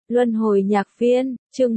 Luân hồi nhạc viên, chương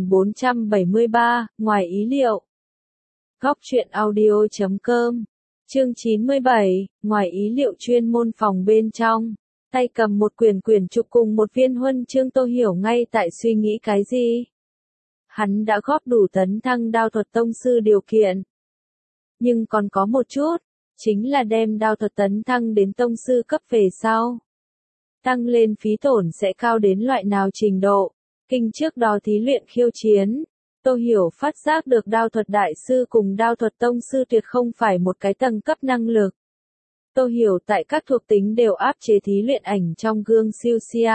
1473, ngoài ý liệu. Góc truyện audio.com, chương 97, ngoài ý liệu chuyên môn phòng bên trong. Tay cầm một quyển trục cùng một viên huân chương, Tô Hiểu ngay tại suy nghĩ cái gì. Hắn đã góp đủ tấn thăng đao thuật tông sư điều kiện. Nhưng còn có một chút, chính là đem đao thuật tấn thăng đến tông sư cấp về sau. Tăng lên phí tổn sẽ cao đến loại nào trình độ. Kinh trước đó thí luyện khiêu chiến, Tô Hiểu phát giác được đao thuật đại sư cùng đao thuật tông sư tuyệt không phải một cái tầng cấp năng lực. Tô Hiểu tại các thuộc tính đều áp chế thí luyện ảnh trong gương siêu xia.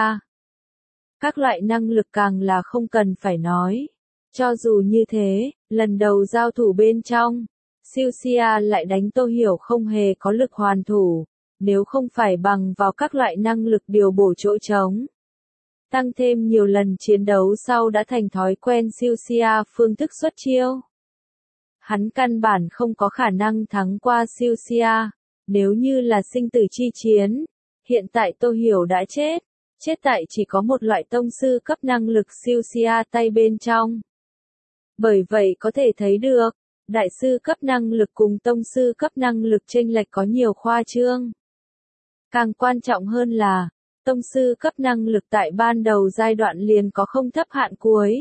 Các loại năng lực càng là không cần phải nói. Cho dù như thế, lần đầu giao thủ bên trong, siêu xia lại đánh Tô Hiểu không hề có lực hoàn thủ. Nếu không phải bằng vào các loại năng lực điều bổ chỗ trống. Tăng thêm nhiều lần chiến đấu sau đã thành thói quen siêu xia phương thức xuất chiêu. Hắn căn bản không có khả năng thắng qua siêu xia. Nếu như là sinh tử chi chiến, hiện tại Tô Hiểu đã chết. Chết tại chỉ có một loại tông sư cấp năng lực siêu xia tay bên trong. Bởi vậy có thể thấy được, đại sư cấp năng lực cùng tông sư cấp năng lực chênh lệch có nhiều khoa trương. Càng quan trọng hơn là, tông sư cấp năng lực tại ban đầu giai đoạn liền có không thấp hạn cuối.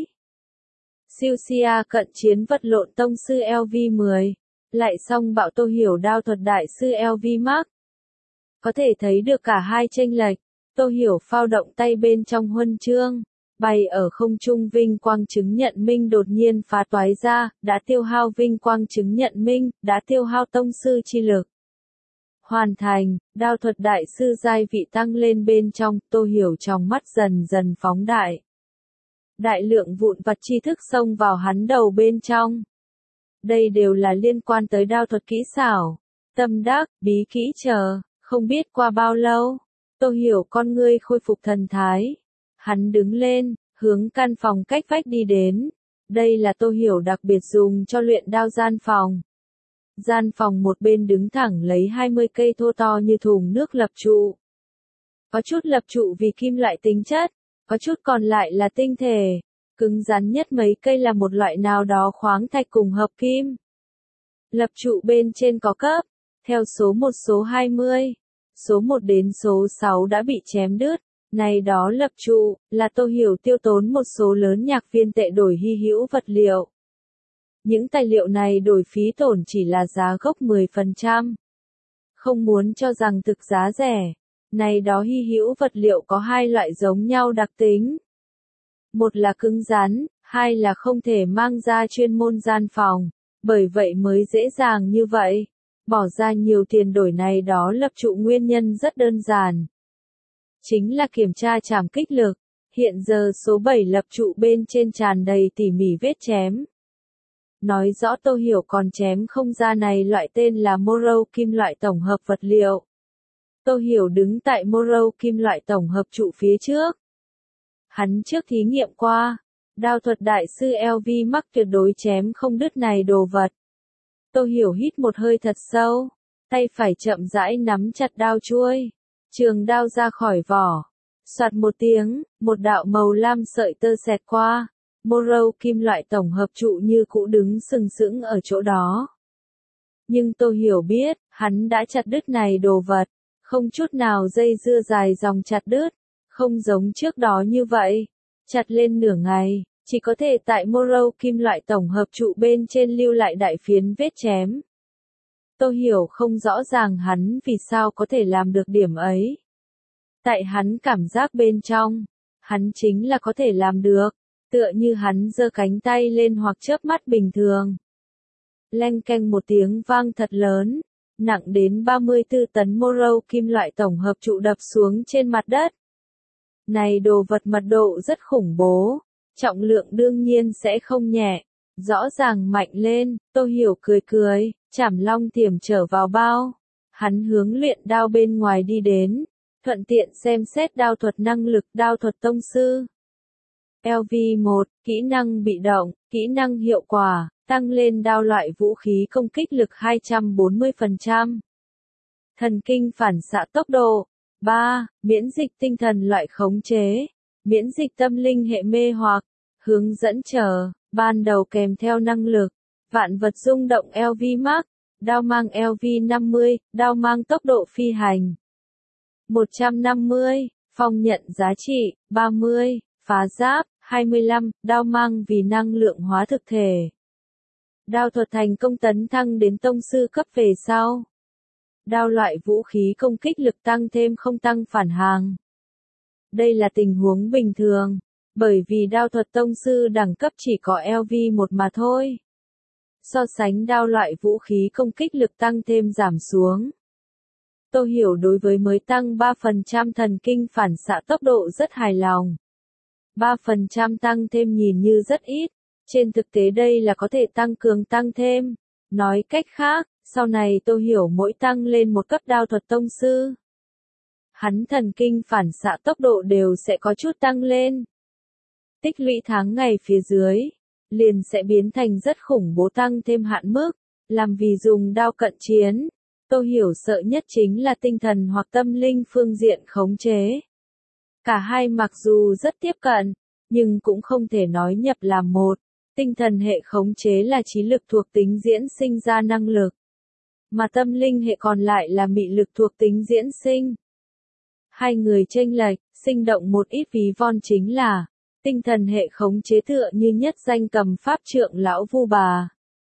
Siêu xia cận chiến vật lộn tông sư LV10, lại xong bạo Tô Hiểu đao thuật đại sư LV Max. Có thể thấy được cả hai chênh lệch, Tô Hiểu phao động tay bên trong huân chương, bay ở không trung vinh quang chứng nhận minh đột nhiên phá toái ra, đã tiêu hao vinh quang chứng nhận minh, đã tiêu hao tông sư chi lực. Hoàn thành, đao thuật đại sư giai vị tăng lên bên trong, Tô Hiểu trong mắt dần dần phóng đại. Đại lượng vụn vặt tri thức xông vào hắn đầu bên trong. Đây đều là liên quan tới đao thuật kỹ xảo, tâm đắc, bí kỹ chờ, không biết qua bao lâu, Tô Hiểu con ngươi khôi phục thần thái. Hắn đứng lên, hướng căn phòng cách vách đi đến. Đây là Tô Hiểu đặc biệt dùng cho luyện đao gian phòng. Gian phòng một bên đứng thẳng lấy 20 cây thô to như thùng nước lập trụ. Có chút lập trụ vì kim loại tính chất, có chút còn lại là tinh thể. Cứng rắn nhất mấy cây là một loại nào đó khoáng thạch cùng hợp kim. Lập trụ bên trên có cấp, theo số 1 số 20, số 1 đến số 6 đã bị chém đứt. Này đó lập trụ, là Tô Hiểu tiêu tốn một số lớn nhạc viên tệ đổi hy hữu vật liệu. Những tài liệu này đổi phí tổn chỉ là giá gốc 10%. Không muốn cho rằng thực giá rẻ. Này đó hy hữu vật liệu có hai loại giống nhau đặc tính. Một là cứng rắn, hai là không thể mang ra chuyên môn gian phòng. Bởi vậy mới dễ dàng như vậy. Bỏ ra nhiều tiền đổi này đó lập trụ nguyên nhân rất đơn giản. Chính là kiểm tra trảm kích lực. Hiện giờ số 7 lập trụ bên trên tràn đầy tỉ mỉ vết chém. Nói rõ Tô Hiểu còn chém không ra này loại tên là Morrow kim loại tổng hợp vật liệu. Tô Hiểu đứng tại Morrow kim loại tổng hợp trụ phía trước. Hắn trước thí nghiệm qua, đao thuật đại sư LV Max tuyệt đối chém không đứt này đồ vật. Tô Hiểu hít một hơi thật sâu, tay phải chậm rãi nắm chặt đao chuôi, trường đao ra khỏi vỏ. Soạt một tiếng, một đạo màu lam sợi tơ xẹt qua. Morrow kim loại tổng hợp trụ như cũ đứng sừng sững ở chỗ đó. Nhưng Tô Hiểu biết, hắn đã chặt đứt này đồ vật, không chút nào dây dưa dài dòng chặt đứt, không giống trước đó như vậy, chặt lên nửa ngày, chỉ có thể tại Morrow kim loại tổng hợp trụ bên trên lưu lại đại phiến vết chém. Tô Hiểu không rõ ràng hắn vì sao có thể làm được điểm ấy. Tại hắn cảm giác bên trong, hắn chính là có thể làm được. Tựa như hắn giơ cánh tay lên hoặc chớp mắt bình thường. Leng keng một tiếng vang thật lớn, nặng đến 34 tấn Morrow kim loại tổng hợp trụ đập xuống trên mặt đất. Này đồ vật mật độ rất khủng bố, trọng lượng đương nhiên sẽ không nhẹ, rõ ràng mạnh lên, Tô Hiểu cười cười, chảm long tiềm trở vào bao. Hắn hướng luyện đao bên ngoài đi đến, thuận tiện xem xét đao thuật năng lực đao thuật tông sư. LV1, kỹ năng bị động, kỹ năng hiệu quả, tăng lên đao loại vũ khí công kích lực 240%. Thần kinh phản xạ tốc độ. 3. Miễn dịch tinh thần loại khống chế. miễn dịch tâm linh hệ mê hoặc, hướng dẫn chờ, ban đầu kèm theo năng lực, vạn vật rung động LV Max, đao mang LV50, đao mang tốc độ phi hành 150, phong nhận giá trị 30, phá giáp 25, đao mang vì năng lượng hóa thực thể. Đao thuật thành công tấn thăng đến tông sư cấp về sau. Đao loại vũ khí công kích lực tăng thêm không tăng phản hàng. Đây là tình huống bình thường, bởi vì đao thuật tông sư đẳng cấp chỉ có LV1 mà thôi. So sánh đao loại vũ khí công kích lực tăng thêm giảm xuống. Tô Hiểu đối với mới tăng 3% thần kinh phản xạ tốc độ rất hài lòng. 3% tăng thêm nhìn như rất ít, trên thực tế đây là có thể tăng cường tăng thêm. Nói cách khác, sau này Tô Hiểu mỗi tăng lên một cấp đao thuật tông sư, hắn thần kinh phản xạ tốc độ đều sẽ có chút tăng lên. Tích lũy tháng ngày phía dưới, liền sẽ biến thành rất khủng bố tăng thêm hạn mức, làm vì dùng đao cận chiến. Tô Hiểu sợ nhất chính là tinh thần hoặc tâm linh phương diện khống chế. Cả hai mặc dù rất tiếp cận, nhưng cũng không thể nói nhập làm một. Tinh thần hệ khống chế là trí lực thuộc tính diễn sinh ra năng lực, mà tâm linh hệ còn lại là mị lực thuộc tính diễn sinh. Hai người chênh lệch, sinh động một ít ví von chính là, tinh thần hệ khống chế tựa như nhất danh cầm pháp trượng lão vu bà.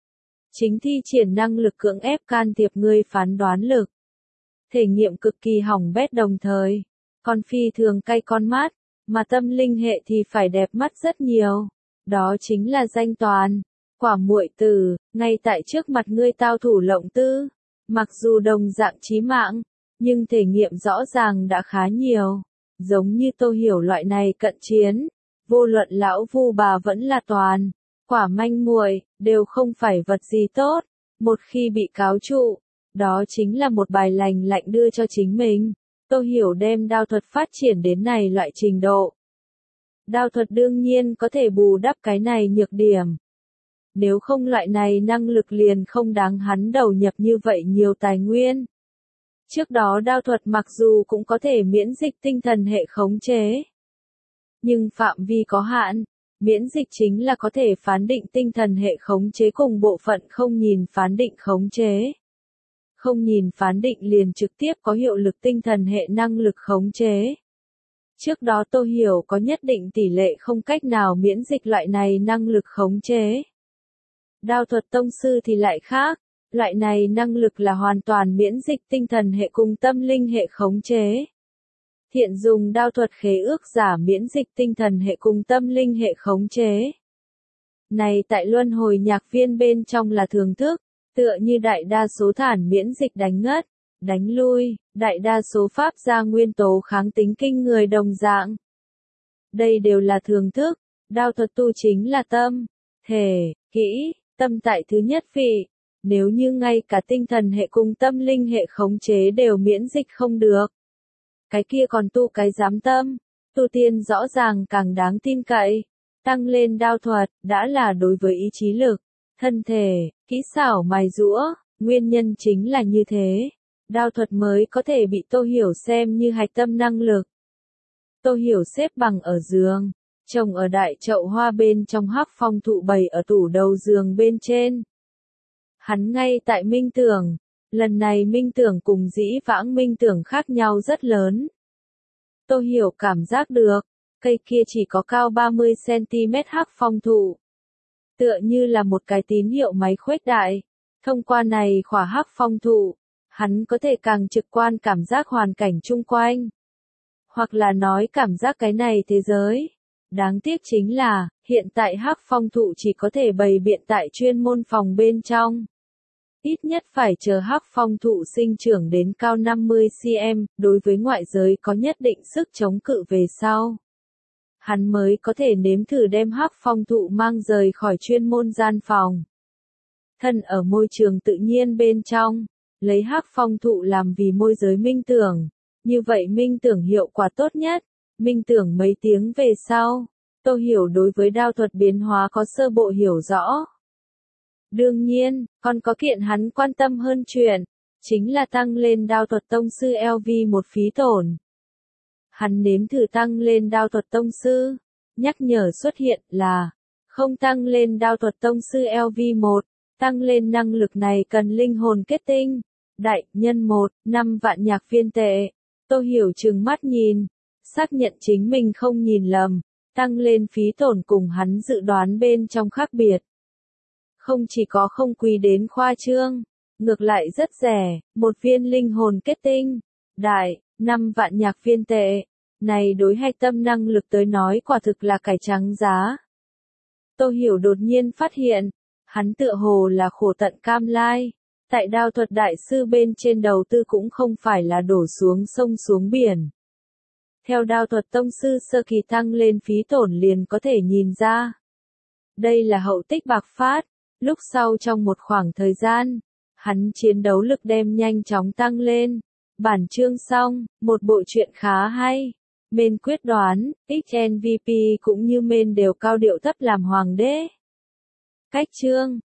Chính thi triển năng lực cưỡng ép can thiệp ngươi phán đoán lực. Thể nghiệm cực kỳ hỏng bét đồng thời, còn phi thường cay con mắt, mà tâm linh hệ thì phải đẹp mắt rất nhiều. Đó chính là danh toàn, quả muội tử, ngay tại trước mặt ngươi tao thủ lộng tư. Mặc dù đồng dạng chí mạng, nhưng thể nghiệm rõ ràng đã khá nhiều. Giống như Tô Hiểu loại này cận chiến, vô luận lão vu bà vẫn là toàn, quả manh muội, đều không phải vật gì tốt. Một khi bị cáo trụ, đó chính là một bài lành lạnh đưa cho chính mình. Tô Hiểu đem đao thuật phát triển đến này loại trình độ. Đao thuật đương nhiên có thể bù đắp cái này nhược điểm. Nếu không loại này năng lực liền không đáng hắn đầu nhập như vậy nhiều tài nguyên. Trước đó đao thuật mặc dù cũng có thể miễn dịch tinh thần hệ khống chế, nhưng phạm vi có hạn. Miễn dịch chính là có thể phán định tinh thần hệ khống chế cùng bộ phận không nhìn phán định khống chế. Không nhìn phán định liền trực tiếp có hiệu lực tinh thần hệ năng lực khống chế. Trước đó Tô Hiểu có nhất định tỷ lệ không cách nào miễn dịch loại này năng lực khống chế. Đao thuật tông sư thì lại khác, loại này năng lực là hoàn toàn miễn dịch tinh thần hệ cùng tâm linh hệ khống chế. Thiện dùng đao thuật khế ước giả miễn dịch tinh thần hệ cùng tâm linh hệ khống chế. Này tại luân hồi nhạc viên bên trong là thường thức, tựa như đại đa số thản miễn dịch đánh ngất, đánh lui, đại đa số pháp gia nguyên tố kháng tính kinh người đồng dạng. Đây đều là thường thức, đao thuật tu chính là tâm, thể, kỹ, tâm tại thứ nhất vị. Nếu như ngay cả tinh thần hệ cùng tâm linh hệ khống chế đều miễn dịch không được, cái kia còn tu cái giám tâm, tu tiên rõ ràng càng đáng tin cậy. Tăng lên đao thuật, đã là đối với ý chí lực, thân thể, kỹ xảo mài giũa, nguyên nhân chính là như thế. Đao thuật mới có thể bị Tô Hiểu xem như hạch tâm năng lực. Tô Hiểu xếp bằng ở giường, trồng ở đại chậu hoa bên trong hắc phong thụ bày ở tủ đầu giường bên trên. Hắn ngay tại minh tưởng, lần này minh tưởng cùng dĩ vãng minh tưởng khác nhau rất lớn. Tô Hiểu cảm giác được, cây kia chỉ có cao 30cm hắc phong thụ. Tựa như là một cái tín hiệu máy khuếch đại. Thông qua này khỏa hắc phong thụ, hắn có thể càng trực quan cảm giác hoàn cảnh chung quanh. Hoặc là nói cảm giác cái này thế giới. Đáng tiếc chính là, hiện tại hắc phong thụ chỉ có thể bày biện tại chuyên môn phòng bên trong. Ít nhất phải chờ hắc phong thụ sinh trưởng đến cao 50cm, đối với ngoại giới có nhất định sức chống cự về sau. Hắn mới có thể nếm thử đem hắc phong thụ mang rời khỏi chuyên môn gian phòng. Thân ở môi trường tự nhiên bên trong, lấy hắc phong thụ làm vì môi giới minh tưởng. Như vậy minh tưởng hiệu quả tốt nhất. Minh tưởng mấy tiếng về sau, Tô Hiểu đối với đao thuật biến hóa có sơ bộ hiểu rõ. Đương nhiên, còn có kiện hắn quan tâm hơn chuyện, chính là tăng lên đao thuật tông sư LV một phí tổn. Hắn nếm thử tăng lên đao thuật tông sư. Nhắc nhở xuất hiện là không tăng lên đao thuật tông sư LV1. Tăng lên năng lực này cần linh hồn kết tinh. Đại nhân 5 vạn nhạc viên tệ. Tô Hiểu trừng mắt nhìn. Xác nhận chính mình không nhìn lầm. Tăng lên phí tổn cùng hắn dự đoán bên trong khác biệt. Không chỉ có không quý đến khoa trương. Ngược lại rất rẻ. Một viên linh hồn kết tinh. Đại, 5 vạn nhạc viên tệ. Này đối hay tâm năng lực tới nói quả thực là cải trắng giá. Tô Hiểu đột nhiên phát hiện. Hắn tựa hồ là khổ tận cam lai. Tại đao thuật đại sư bên trên đầu tư cũng không phải là đổ xuống sông xuống biển. Theo đao thuật tông sư sơ kỳ tăng lên phí tổn liền có thể nhìn ra. Đây là hậu tích bạc phát. Lúc sau trong một khoảng thời gian, hắn chiến đấu lực đem nhanh chóng tăng lên. Bản chương xong, một bộ truyện khá hay. Mên quyết đoán, XNVP cũng như Mên đều cao điệu thấp làm hoàng đế. Cách chương